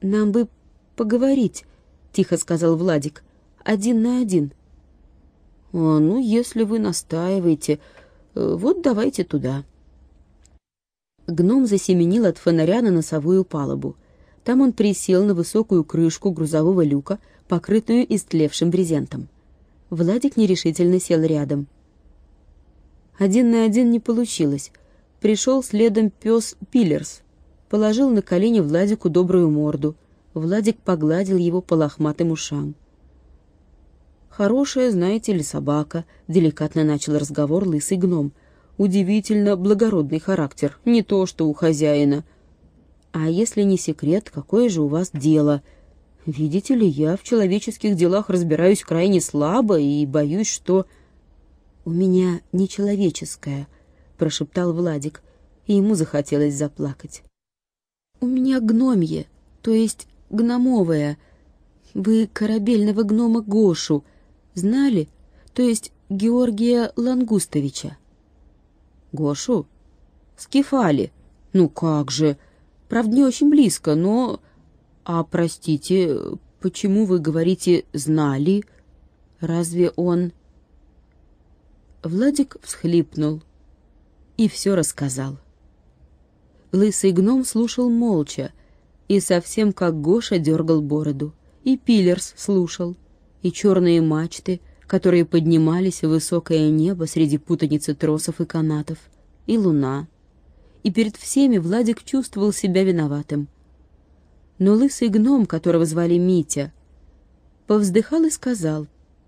«Нам бы поговорить», — тихо сказал Владик. «Один на один». Ну, если вы настаиваете, вот давайте туда». Гном засеменил от фонаря на носовую палубу. Там он присел на высокую крышку грузового люка, покрытую истлевшим брезентом. Владик нерешительно сел рядом. Один на один не получилось. Пришел следом пес Пиллерс. Положил на колени Владику добрую морду. Владик погладил его по лохматым ушам. «Хорошая, знаете ли, собака», — деликатно начал разговор лысый гном. «Удивительно благородный характер, не то что у хозяина. А если не секрет, какое же у вас дело? Видите ли, я в человеческих делах разбираюсь крайне слабо и боюсь, что...» «У меня нечеловеческое», — прошептал Владик, и ему захотелось заплакать. «У меня гномье, то есть гномовое. Вы корабельного гнома Гошу знали? То есть Георгия Лангустовича?» «Гошу? Скифали? Ну как же? Правда, не очень близко, но... А, простите, почему вы говорите «знали»? Разве он...» Владик всхлипнул и все рассказал. Лысый гном слушал молча, и совсем как Гоша дергал бороду. И Пиллерс слушал, и черные мачты, которые поднимались в высокое небо среди путаницы тросов и канатов, и луна. И перед всеми Владик чувствовал себя виноватым. Но лысый гном, которого звали Митя, повздыхал и сказал: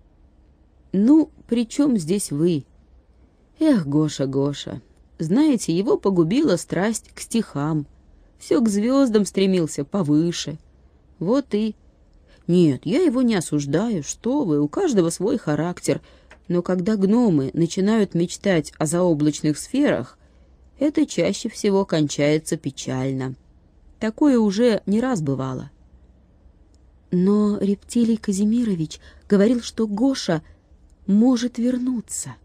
«Ну, при чем здесь вы? Эх, Гоша, Гоша, знаете, его погубила страсть к стихам. Все к звездам стремился повыше. Вот и... Нет, я его не осуждаю, что вы, у каждого свой характер. Но когда гномы начинают мечтать о заоблачных сферах, это чаще всего кончается печально. Такое уже не раз бывало». «Но Рептилий Казимирович говорил, что Гоша может вернуться».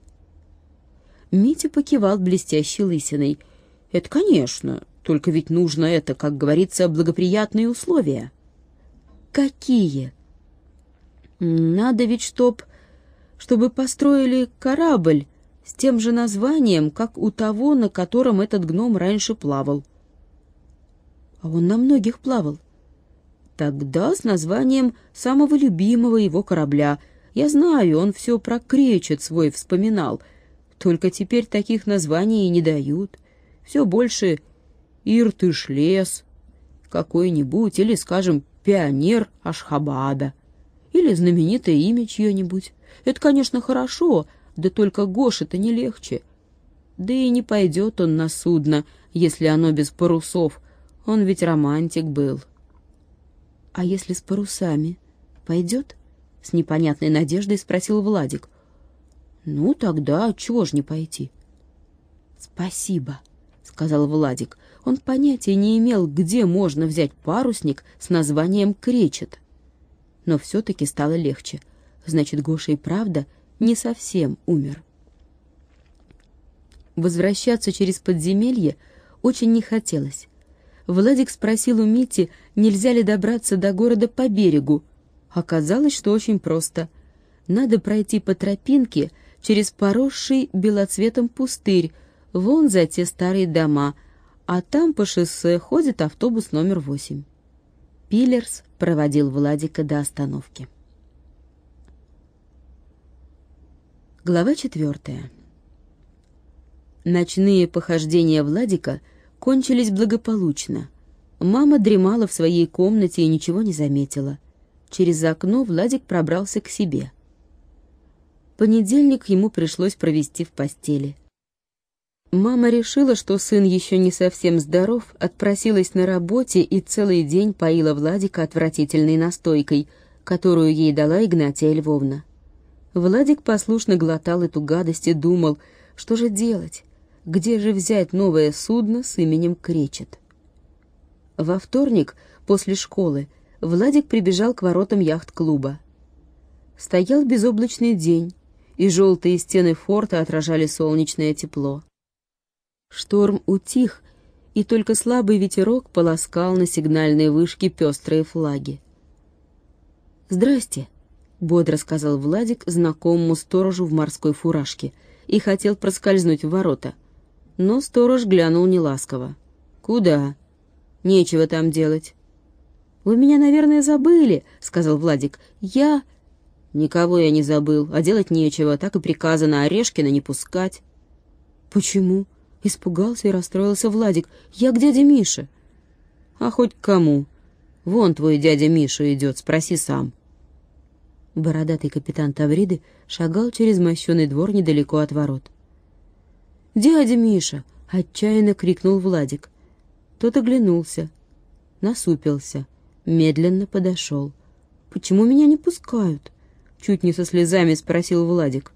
Митя покивал блестящей лысиной. «Это, конечно, только ведь нужно это, как говорится, благоприятные условия». «Какие?» «Надо ведь, чтобы построили корабль с тем же названием, как у того, на котором этот гном раньше плавал». «А он на многих плавал». «Тогда с названием самого любимого его корабля. Я знаю, он все про кречет свой вспоминал. Только теперь таких названий и не дают. Все больше Иртыш-лес какой-нибудь, или, скажем, пионер Ашхабада, или знаменитое имя чье-нибудь. Это, конечно, хорошо, да только Гоше-то не легче. Да и не пойдет он на судно, если оно без парусов. Он ведь романтик был». «А если с парусами? Пойдет?» — с непонятной надеждой спросил Владик. «Ну, тогда чего ж не пойти?» «Спасибо», — сказал Владик. Он понятия не имел, где можно взять парусник с названием «кречет». Но все-таки стало легче. Значит, Гоша и правда не совсем умер. Возвращаться через подземелье очень не хотелось. Владик спросил у Мити, нельзя ли добраться до города по берегу. Оказалось, что очень просто. Надо пройти по тропинке через поросший белоцветом пустырь, вон за те старые дома, а там по шоссе ходит автобус номер 8. Пиллерс проводил Владика до остановки. Глава 4. Ночные похождения Владика кончились благополучно. Мама дремала в своей комнате и ничего не заметила. Через окно Владик пробрался к себе. Понедельник ему пришлось провести в постели. Мама решила, что сын еще не совсем здоров, отпросилась на работе и целый день поила Владика отвратительной настойкой, которую ей дала Игнатия Львовна. Владик послушно глотал эту гадость и думал, что же делать, где же взять новое судно с именем Кречет. Во вторник, после школы, Владик прибежал к воротам яхт-клуба. Стоял безоблачный день, и желтые стены форта отражали солнечное тепло. Шторм утих, и только слабый ветерок полоскал на сигнальной вышке пестрые флаги. «Здрасте», — бодро сказал Владик знакомому сторожу в морской фуражке и хотел проскользнуть в ворота. Но сторож глянул неласково. «Куда? Нечего там делать». «Вы меня, наверное, забыли», — сказал Владик. «Я...» «Никого я не забыл, а делать нечего, так и приказано Орешкина не пускать». «Почему?» — испугался и расстроился Владик. «Я к дяде Мише». «А хоть к кому? Вон твой дядя Миша идет, спроси сам». Бородатый капитан Тавриды шагал через мощеный двор недалеко от ворот. «Дядя Миша!» — отчаянно крикнул Владик. Тот оглянулся, насупился, медленно подошел. «Почему меня не пускают?» — чуть не со слезами спросил Владик.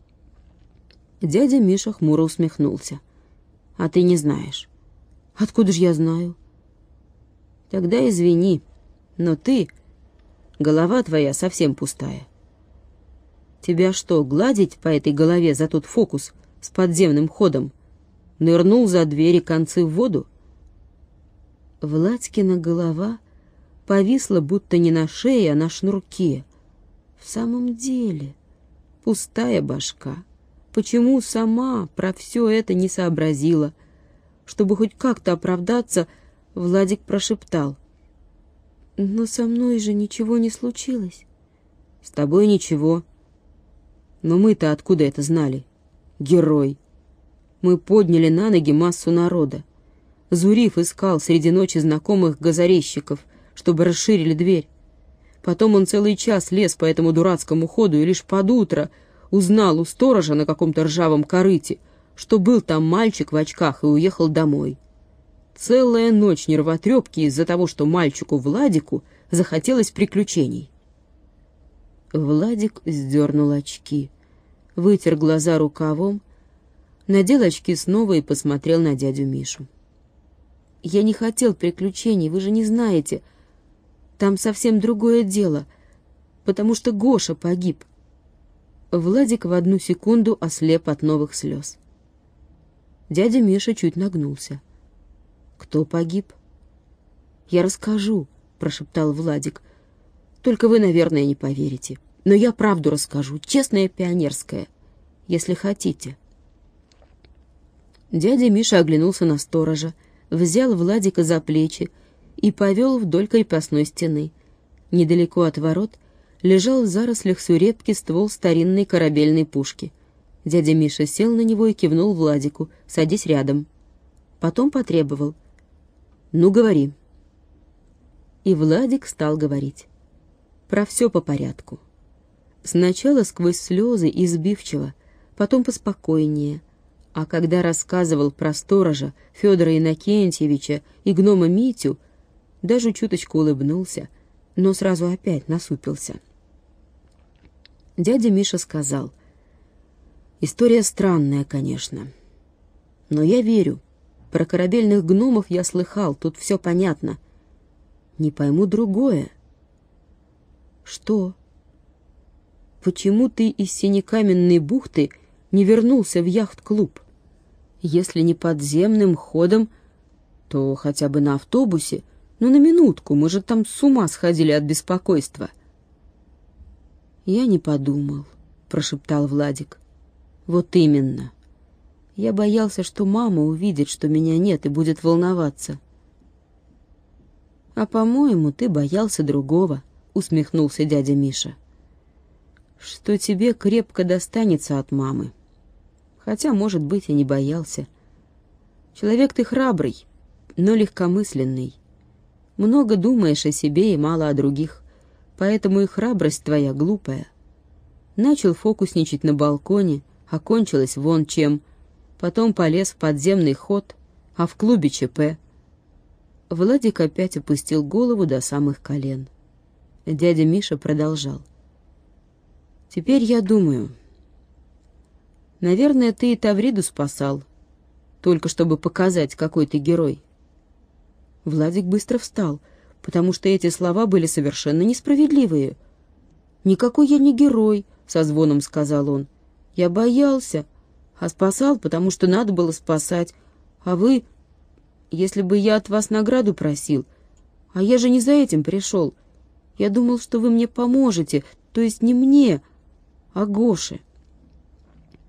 Дядя Миша хмуро усмехнулся. «А ты не знаешь». «Откуда ж я знаю?» «Тогда извини, но ты... голова твоя совсем пустая. Тебя что, гладить по этой голове за тот фокус с подземным ходом? Нырнул за дверь и концы в воду?» Владькина голова повисла будто не на шее, а на шнурке. В самом деле, пустая башка. Почему сама про все это не сообразила? Чтобы хоть как-то оправдаться, Владик прошептал: «Но со мной же ничего не случилось». «С тобой ничего. Но мы-то откуда это знали? Герой. Мы подняли на ноги массу народа. Зуриф искал среди ночи знакомых газорезчиков, чтобы расширили дверь. Потом он целый час лез по этому дурацкому ходу и лишь под утро узнал у сторожа на каком-то ржавом корыте, что был там мальчик в очках и уехал домой. Целая ночь нервотрепки из-за того, что мальчику Владику захотелось приключений». Владик сдернул очки, вытер глаза рукавом, надел очки снова и посмотрел на дядю Мишу. «Я не хотел приключений, вы же не знаете. Там совсем другое дело, потому что Гоша погиб». Владик в одну секунду ослеп от новых слез. Дядя Миша чуть нагнулся. «Кто погиб?» «Я расскажу», — прошептал Владик. «Только вы, наверное, не поверите. Но я правду расскажу, честная пионерская, если хотите». Дядя Миша оглянулся на сторожа, взял Владика за плечи и повел вдоль крепостной стены. Недалеко от ворот лежал в зарослях сурепки ствол старинной корабельной пушки. Дядя Миша сел на него и кивнул Владику: «Садись рядом». Потом потребовал: «Ну, говори». И Владик стал говорить. Про все по порядку. Сначала сквозь слезы и сбивчиво, потом поспокойнее. А когда рассказывал про сторожа Федора Иннокентьевича и гнома Митю, даже чуточку улыбнулся, но сразу опять насупился. Дядя Миша сказал: «История странная, конечно, но я верю. Про корабельных гномов я слыхал, тут все понятно. Не пойму другое». «Что? Почему ты из Синекаменной бухты не вернулся в яхт-клуб? Если не подземным ходом, то хотя бы на автобусе. Ну, на минутку, мы же там с ума сходили от беспокойства». «Я не подумал», — прошептал Владик. «Вот именно. Я боялся, что мама увидит, что меня нет, и будет волноваться». «А, по-моему, ты боялся другого», — усмехнулся дядя Миша. «Что тебе крепко достанется от мамы. Хотя, может быть, и не боялся. Человек ты храбрый, но легкомысленный. Много думаешь о себе и мало о других, поэтому и храбрость твоя глупая. Начал фокусничать на балконе, а кончилось вон чем. Потом полез в подземный ход, а в клубе ЧП». Владик опять опустил голову до самых колен. Дядя Миша продолжал: «Теперь я думаю, наверное, ты и Тавриду спасал, только чтобы показать, какой ты герой». Владик быстро встал, потому что эти слова были совершенно несправедливые. «Никакой я не герой», — со звоном сказал он. «Я боялся, а спасал, потому что надо было спасать. А вы... если бы я от вас награду просил, а я же не за этим пришел. Я думал, что вы мне поможете, то есть не мне, а Гоше.